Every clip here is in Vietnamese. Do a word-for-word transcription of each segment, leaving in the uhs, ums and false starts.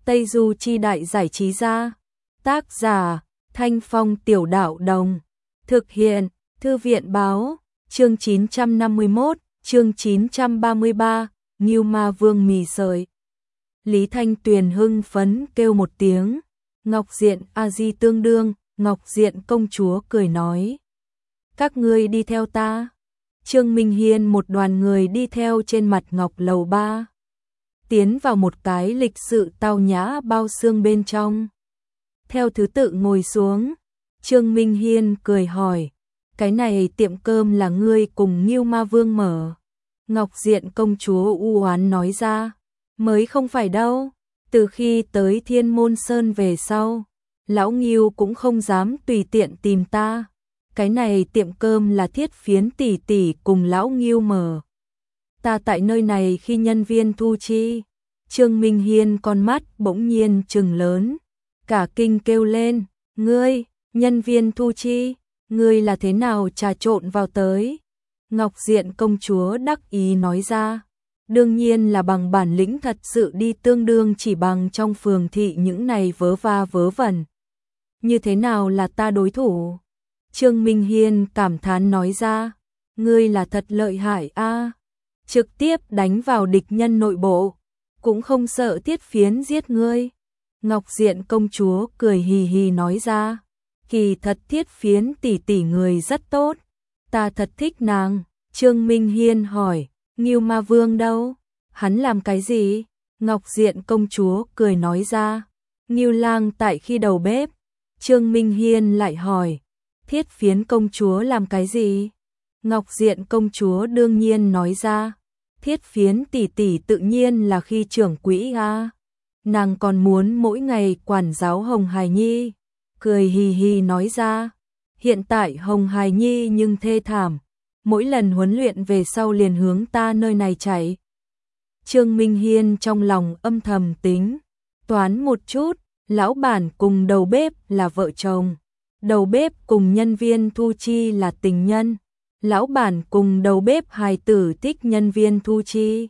Tây Du Chi Đại Giải Trí Gia. Tác giả Thanh Phong Tiểu Đạo Đồng. Thực hiện Thư viện Báo. Chương chín trăm năm mươi mốt, chương chín trăm ba mươi ba, Ngưu Ma Vương mì sợi. Lý Thanh Tuyền hưng phấn kêu một tiếng. Ngọc Diện A Di tương đương, Ngọc Diện công chúa cười nói. Các ngươi đi theo ta. Trương Minh Hiên một đoàn người đi theo trên mặt ngọc lầu ba. Tiến vào một cái lịch sự tao nhã bao xương bên trong. Theo thứ tự ngồi xuống. Trương Minh Hiên cười hỏi. Cái này tiệm cơm là ngươi cùng Ngưu Ma Vương mở. Ngọc Diện công chúa u oán nói ra. Mới không phải đâu. Từ khi tới Thiên Môn Sơn về sau, lão Ngưu cũng không dám tùy tiện tìm ta. Cái này tiệm cơm là Thiết Phiến tỷ tỷ cùng lão Ngưu mở. Ta tại nơi này khi nhân viên thu chi. Trương Minh Hiên con mắt bỗng nhiên trừng lớn. Cả kinh kêu lên. Ngươi, nhân viên thu chi, ngươi là thế nào trà trộn vào tới? Ngọc Diện công chúa đắc ý nói ra. Đương nhiên là bằng bản lĩnh thật sự đi, tương đương chỉ bằng trong phường thị những này vớ va vớ vẩn. Như thế nào là ta đối thủ? Trương Minh Hiên cảm thán nói ra. Ngươi là thật lợi hại a, trực tiếp đánh vào địch nhân nội bộ, cũng không sợ Thiết Phiến giết ngươi. Ngọc Diện công chúa cười hì hì nói ra. Kỳ thật Thiết Phiến tỷ tỷ người rất tốt, ta thật thích nàng. Trương Minh Hiên hỏi. Ngưu Ma Vương đâu? Hắn làm cái gì? Ngọc Diện công chúa cười nói ra. Ngưu Lang tại khi đầu bếp. Trương Minh Hiên lại hỏi. Thiết Phiến công chúa làm cái gì? Ngọc Diện công chúa đương nhiên nói ra. Thiết Phiến tỷ tỷ tự nhiên là khi trưởng quỹ a. Nàng còn muốn mỗi ngày quản giáo Hồng Hải Nhi. Cười hì hì nói ra. Hiện tại Hồng Hải Nhi nhưng thê thảm. Mỗi lần huấn luyện về sau liền hướng ta nơi này chạy. Trương Minh Hiên trong lòng âm thầm tính. Toán một chút, lão bản cùng đầu bếp là vợ chồng. Đầu bếp cùng nhân viên thu chi là tình nhân. Lão bản cùng đầu bếp hài tử thích nhân viên thu chi.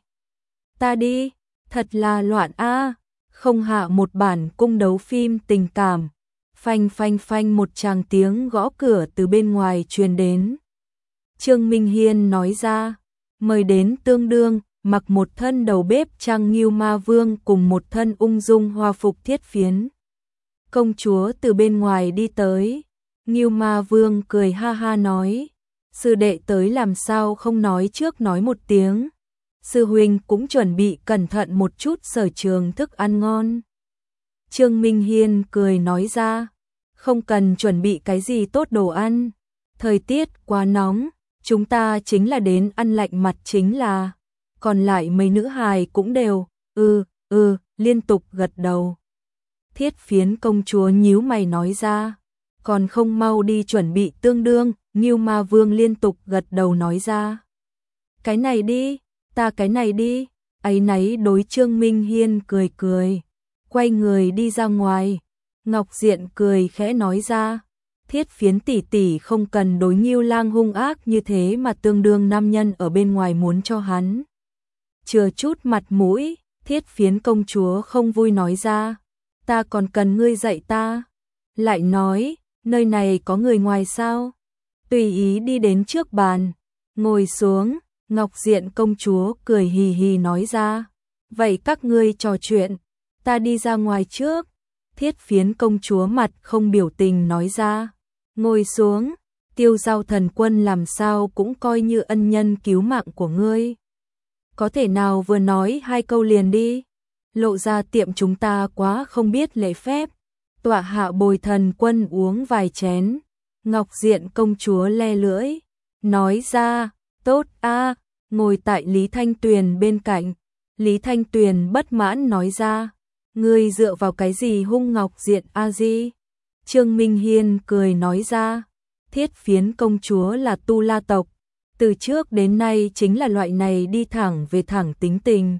Ta đi, thật là loạn a, không hạ một bản cung đấu phim tình cảm. Phanh phanh phanh một tràng tiếng gõ cửa từ bên ngoài truyền đến. Trương Minh Hiên nói ra, mời đến tương đương, mặc một thân đầu bếp trang Ngưu Ma Vương cùng một thân ung dung hoa phục Thiết Phiến. Công chúa từ bên ngoài đi tới, Ngưu Ma Vương cười ha ha nói, sư đệ tới làm sao không nói trước nói một tiếng, sư huynh cũng chuẩn bị cẩn thận một chút sở trường thức ăn ngon. Trương Minh Hiên cười nói ra, không cần chuẩn bị cái gì tốt đồ ăn, thời tiết quá nóng. Chúng ta chính là đến ăn lạnh mặt chính là, còn lại mấy nữ hài cũng đều, ừ, ừ, liên tục gật đầu. Thiết Phiến công chúa nhíu mày nói ra, còn không mau đi chuẩn bị tương đương. Ngưu Ma Vương liên tục gật đầu nói ra. Cái này đi, ta cái này đi, áy náy đối Trương Minh Hiên cười cười, quay người đi ra ngoài. Ngọc Diện cười khẽ nói ra. Thiết Phiến tỷ tỷ không cần đối Ngưu Lang hung ác như thế mà tương đương nam nhân ở bên ngoài muốn cho hắn chừa chút mặt mũi. Thiết Phiến công chúa không vui nói ra. Ta còn cần ngươi dạy ta. Lại nói, nơi này có người ngoài sao? Tùy ý đi đến trước bàn, ngồi xuống. Ngọc Diện công chúa cười hì hì nói ra. Vậy các ngươi trò chuyện, ta đi ra ngoài trước. Thiết Phiến công chúa mặt không biểu tình nói ra. Ngồi xuống, Tiêu Giao thần quân làm sao cũng coi như ân nhân cứu mạng của ngươi. Có thể nào vừa nói hai câu liền đi, lộ ra tiệm chúng ta quá không biết lễ phép. Tọa hạ bồi thần quân uống vài chén. Ngọc Diện công chúa le lưỡi, nói ra, tốt a. Ngồi tại Lý Thanh Tuyền bên cạnh. Lý Thanh Tuyền bất mãn nói ra, ngươi dựa vào cái gì hung Ngọc Diện a di? Trương Minh Hiên cười nói ra, Thiết Phiến công chúa là Tu La tộc, từ trước đến nay chính là loại này đi thẳng về thẳng tính tình.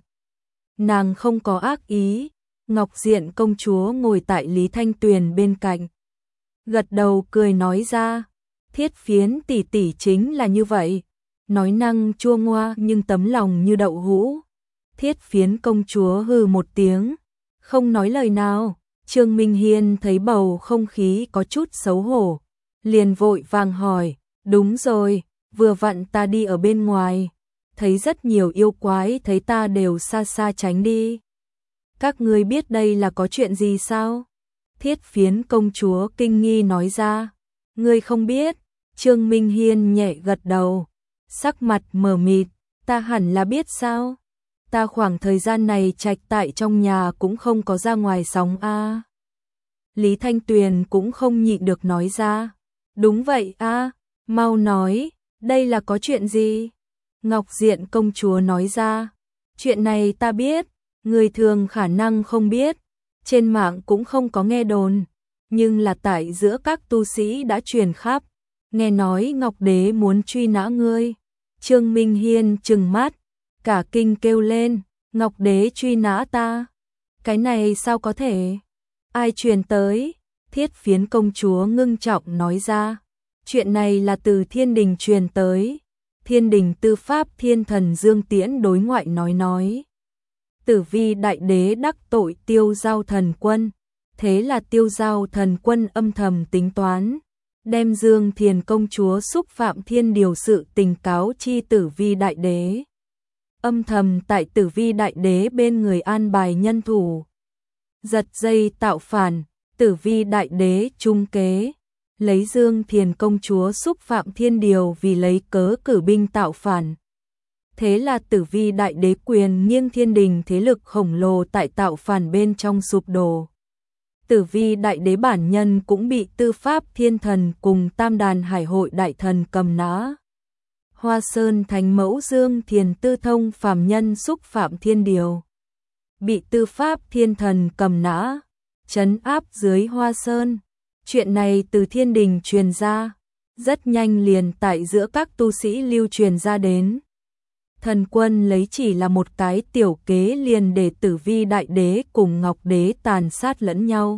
Nàng không có ác ý. Ngọc Diện công chúa ngồi tại Lý Thanh Tuyền bên cạnh, gật đầu cười nói ra, Thiết Phiến tỷ tỷ chính là như vậy, nói năng chua ngoa nhưng tấm lòng như đậu hũ. Thiết Phiến công chúa hừ một tiếng, không nói lời nào. Trương Minh Hiên thấy bầu không khí có chút xấu hổ, liền vội vàng hỏi, đúng rồi, vừa vặn ta đi ở bên ngoài, thấy rất nhiều yêu quái thấy ta đều xa xa tránh đi. Các ngươi biết đây là có chuyện gì sao? Thiết Phiến công chúa kinh nghi nói ra. Ngươi không biết? Trương Minh Hiên nhẹ gật đầu, sắc mặt mờ mịt, ta hẳn là biết sao? Ta khoảng thời gian này trạch tại trong nhà cũng không có ra ngoài sóng a. À. Lý Thanh Tuyền cũng không nhịn được nói ra. Đúng vậy a, à, mau nói, đây là có chuyện gì? Ngọc Diện công chúa nói ra. Chuyện này ta biết, người thường khả năng không biết, trên mạng cũng không có nghe đồn, nhưng là tại giữa các tu sĩ đã truyền khắp, nghe nói Ngọc Đế muốn truy nã ngươi. Trương Minh Hiên trừng mắt, cả kinh kêu lên, Ngọc Đế truy nã ta? Cái này sao có thể? Ai truyền tới? Thiết Phiến công chúa ngưng trọng nói ra. Chuyện này là từ thiên đình truyền tới. Thiên đình tư pháp thiên thần Dương Tiễn đối ngoại nói nói. Tử Vi đại đế đắc tội Tiêu Giao thần quân. Thế là Tiêu Giao thần quân âm thầm tính toán, đem Dương Thiền công chúa xúc phạm thiên điều sự tình cáo chi Tử Vi đại đế. Âm thầm tại Tử Vi đại đế bên người an bài nhân thủ. Giật dây tạo phản, Tử Vi đại đế trung kế, lấy Dương Thiền công chúa xúc phạm thiên điều vì lấy cớ cử binh tạo phản. Thế là Tử Vi đại đế quyền nghiêng thiên đình thế lực khổng lồ tại tạo phản bên trong sụp đổ. Tử Vi đại đế bản nhân cũng bị tư pháp thiên thần cùng tam đàn hải hội đại thần cầm nã. Hoa Sơn thánh mẫu Dương Thiền tư thông phàm nhân xúc phạm thiên điều, bị tư pháp thiên thần cầm nã, trấn áp dưới Hoa Sơn. Chuyện này từ thiên đình truyền ra, rất nhanh liền tại giữa các tu sĩ lưu truyền ra đến. Thần quân lấy chỉ là một cái tiểu kế liền để Tử Vi đại đế cùng Ngọc đế tàn sát lẫn nhau.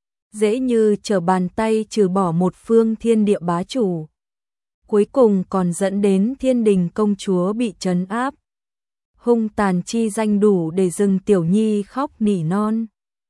Dễ như trở bàn tay trừ bỏ một phương thiên địa bá chủ. Cuối cùng còn dẫn đến thiên đình công chúa bị trấn áp. Hung tàn chi danh đủ để dừng tiểu nhi khóc nỉ non.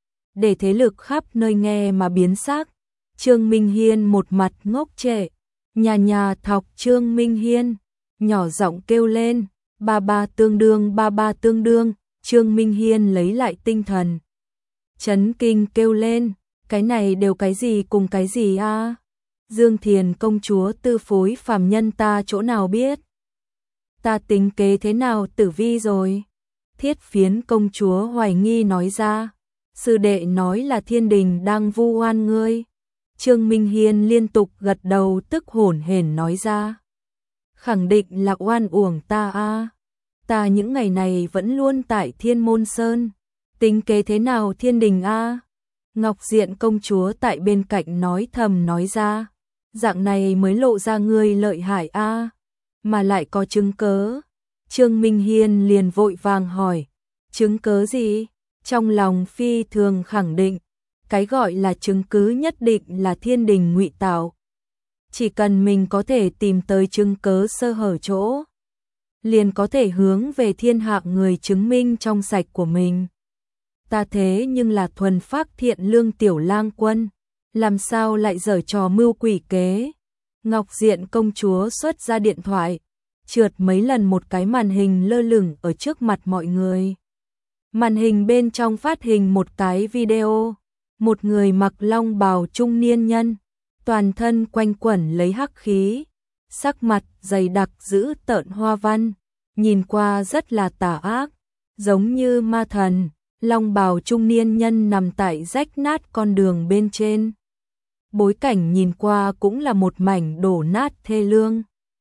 Để thế lực khắp nơi nghe mà biến sắc. Trương Minh Hiên một mặt ngốc trệ, nhà nhà thọc Trương Minh Hiên, nhỏ giọng kêu lên, ba ba tương đương ba ba tương đương. Trương Minh Hiên lấy lại tinh thần, chấn kinh kêu lên, cái này đều cái gì cùng cái gì a? À? Dương Thiền công chúa tư phối phàm nhân ta chỗ nào biết? Ta tính kế thế nào Tử Vi rồi? Thiết Phiến công chúa hoài nghi nói ra, sư đệ nói là thiên đình đang vu oan ngươi. Trương Minh Hiên liên tục gật đầu tức hổn hển nói ra, khẳng định là oan uổng ta a. À. Ta những ngày này vẫn luôn tại Thiên Môn Sơn, tính kế thế nào thiên đình a? À? Ngọc Diện công chúa tại bên cạnh nói thầm nói ra, dạng này mới lộ ra ngươi lợi hại a, à? Mà lại có chứng cớ. Trương Minh Hiên liền vội vàng hỏi, chứng cớ gì? Trong lòng phi thường khẳng định, cái gọi là chứng cứ nhất định là thiên đình ngụy tạo. Chỉ cần mình có thể tìm tới chứng cớ sơ hở chỗ, liền có thể hướng về thiên hạ người chứng minh trong sạch của mình. Ta thế nhưng là thuần phác thiện lương tiểu lang quân, làm sao lại giở trò mưu quỷ kế? Ngọc Diện công chúa xuất ra điện thoại, trượt mấy lần một cái màn hình lơ lửng ở trước mặt mọi người. Màn hình bên trong phát hình một cái video, một người mặc long bào trung niên nhân, toàn thân quanh quẩn lấy hắc khí, sắc mặt dày đặc dữ tợn hoa văn, nhìn qua rất là tà ác, giống như ma thần. Long bào trung niên nhân nằm tại rách nát con đường bên trên. Bối cảnh nhìn qua cũng là một mảnh đổ nát thê lương,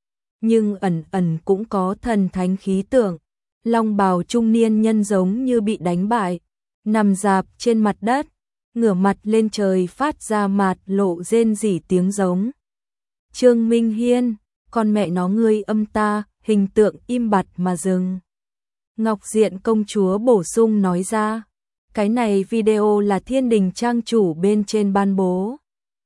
nhưng ẩn ẩn cũng có thần thánh khí tượng. Long bào trung niên nhân giống như bị đánh bại, nằm rạp trên mặt đất, ngửa mặt lên trời phát ra mạt lộ rên rỉ tiếng giống. Trương Minh Hiên, con mẹ nó ngươi âm ta, hình tượng im bặt mà dừng. Ngọc Diện công chúa bổ sung nói ra, cái này video là thiên đình trang chủ bên trên ban bố.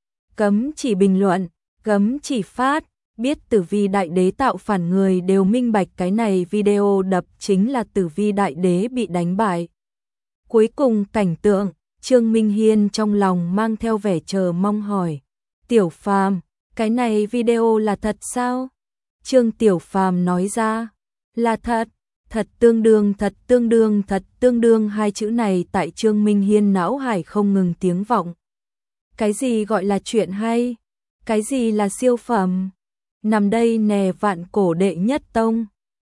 Cấm chỉ bình luận, cấm chỉ phát, biết Tử Vi đại đế tạo phản người đều minh bạch cái này video đập chính là Tử Vi đại đế bị đánh bại. Cuối cùng cảnh tượng, Trương Minh Hiên trong lòng mang theo vẻ chờ mong hỏi. Tiểu Phàm, cái này video là thật sao? Trương Tiểu Phàm nói ra. Là thật, thật tương đương thật tương đương thật tương đương hai chữ này tại Trương Minh Hiên não hải không ngừng tiếng vọng. Cái gì gọi là chuyện hay? Cái gì là siêu phẩm? Nằm đây nè vạn cổ đệ nhất tông.